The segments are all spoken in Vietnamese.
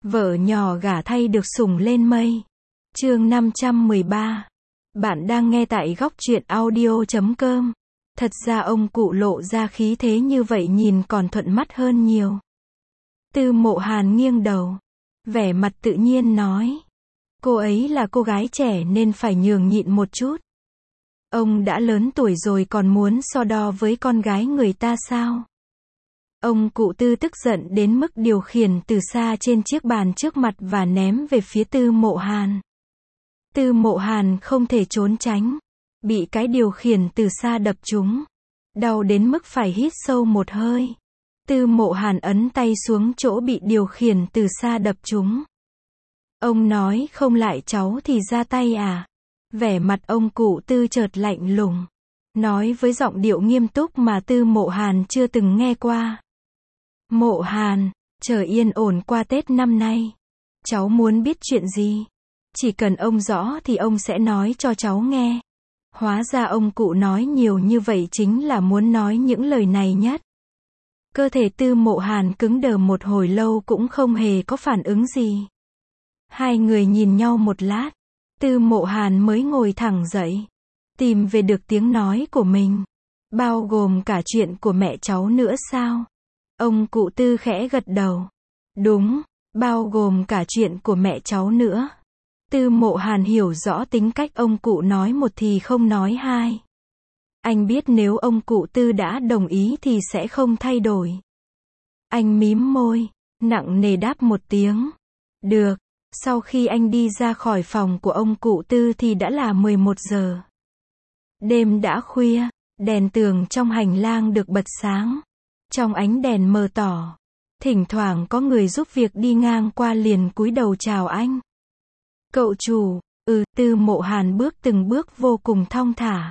Vợ nhỏ gả thay được sủng lên mây. Chương 513. Bạn đang nghe tại góc truyện audio.com. Thật ra ông cụ lộ ra khí thế như vậy nhìn còn thuận mắt hơn nhiều. Tư Mộ Hàn nghiêng đầu, vẻ mặt tự nhiên nói. Cô ấy là cô gái trẻ nên phải nhường nhịn một chút. Ông đã lớn tuổi rồi còn muốn so đo với con gái người ta sao? Ông cụ Tư tức giận đến mức điều khiển từ xa trên chiếc bàn trước mặt và ném về phía Tư Mộ Hàn. Tư Mộ Hàn không thể trốn tránh, bị cái điều khiển từ xa đập trúng, đau đến mức phải hít sâu một hơi. Tư Mộ Hàn ấn tay xuống chỗ bị điều khiển từ xa đập trúng. Ông nói không lại cháu thì ra tay à? Vẻ mặt ông cụ Tư chợt lạnh lùng, nói với giọng điệu nghiêm túc mà Tư Mộ Hàn chưa từng nghe qua. Mộ Hàn, chờ yên ổn qua Tết năm nay. Cháu muốn biết chuyện gì? Chỉ cần ông rõ thì ông sẽ nói cho cháu nghe. Hóa ra ông cụ nói nhiều như vậy chính là muốn nói những lời này nhất. Cơ thể Tư Mộ Hàn cứng đờ một hồi lâu cũng không hề có phản ứng gì. Hai người nhìn nhau một lát, Tư Mộ Hàn mới ngồi thẳng dậy, tìm về được tiếng nói của mình. Bao gồm cả chuyện của mẹ cháu nữa sao? Ông cụ Tư khẽ gật đầu. Đúng, bao gồm cả chuyện của mẹ cháu nữa. Tư Mộ Hàn hiểu rõ tính cách ông cụ nói một thì không nói hai. Anh biết nếu ông cụ Tư đã đồng ý thì sẽ không thay đổi. Anh mím môi, nặng nề đáp một tiếng. Được. Sau khi anh đi ra khỏi phòng của ông cụ Tư thì đã là 11 giờ. Đêm đã khuya, đèn tường trong hành lang được bật sáng. Trong ánh đèn mờ tỏ, thỉnh thoảng có người giúp việc đi ngang qua liền cúi đầu chào anh. Cậu chủ, Tư Mộ Hàn bước từng bước vô cùng thong thả.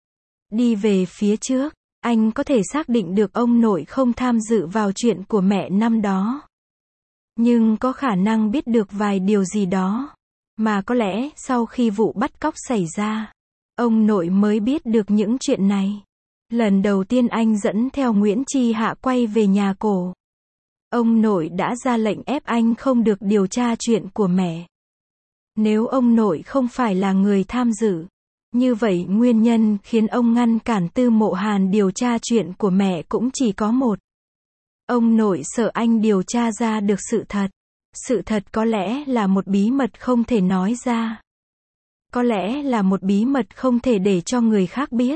Đi về phía trước, anh có thể xác định được ông nội không tham dự vào chuyện của mẹ năm đó. Nhưng có khả năng biết được vài điều gì đó. Mà có lẽ sau khi vụ bắt cóc xảy ra, ông nội mới biết được những chuyện này. Lần đầu tiên anh dẫn theo Nguyễn Chi Hạ quay về nhà cổ, ông nội đã ra lệnh ép anh không được điều tra chuyện của mẹ. Nếu ông nội không phải là người tham dự, như vậy nguyên nhân khiến ông ngăn cản Tư Mộ Hàn điều tra chuyện của mẹ cũng chỉ có một. Ông nội sợ anh điều tra ra được sự thật. Sự thật có lẽ là một bí mật không thể nói ra. Có lẽ là một bí mật không thể để cho người khác biết.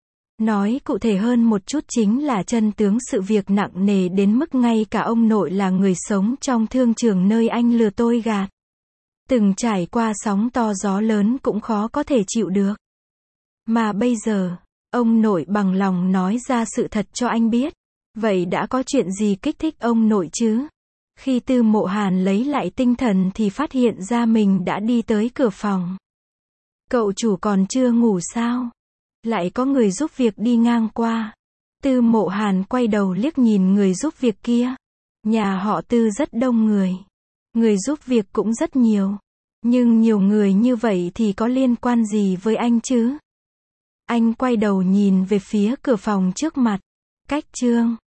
Nói cụ thể hơn một chút chính là chân tướng sự việc nặng nề đến mức ngay cả ông nội là người sống trong thương trường nơi anh lừa tôi gạt, từng trải qua sóng to gió lớn cũng khó có thể chịu được. Mà bây giờ, ông nội bằng lòng nói ra sự thật cho anh biết. Vậy đã có chuyện gì kích thích ông nội chứ? Khi Tư Mộ Hàn lấy lại tinh thần thì phát hiện ra mình đã đi tới cửa phòng. Cậu chủ còn chưa ngủ sao? Lại có người giúp việc đi ngang qua. Tư Mộ Hàn quay đầu liếc nhìn người giúp việc kia. Nhà họ Tư rất đông người. Người giúp việc cũng rất nhiều. Nhưng nhiều người như vậy thì có liên quan gì với anh chứ? Anh quay đầu nhìn về phía cửa phòng trước mặt. Cách chương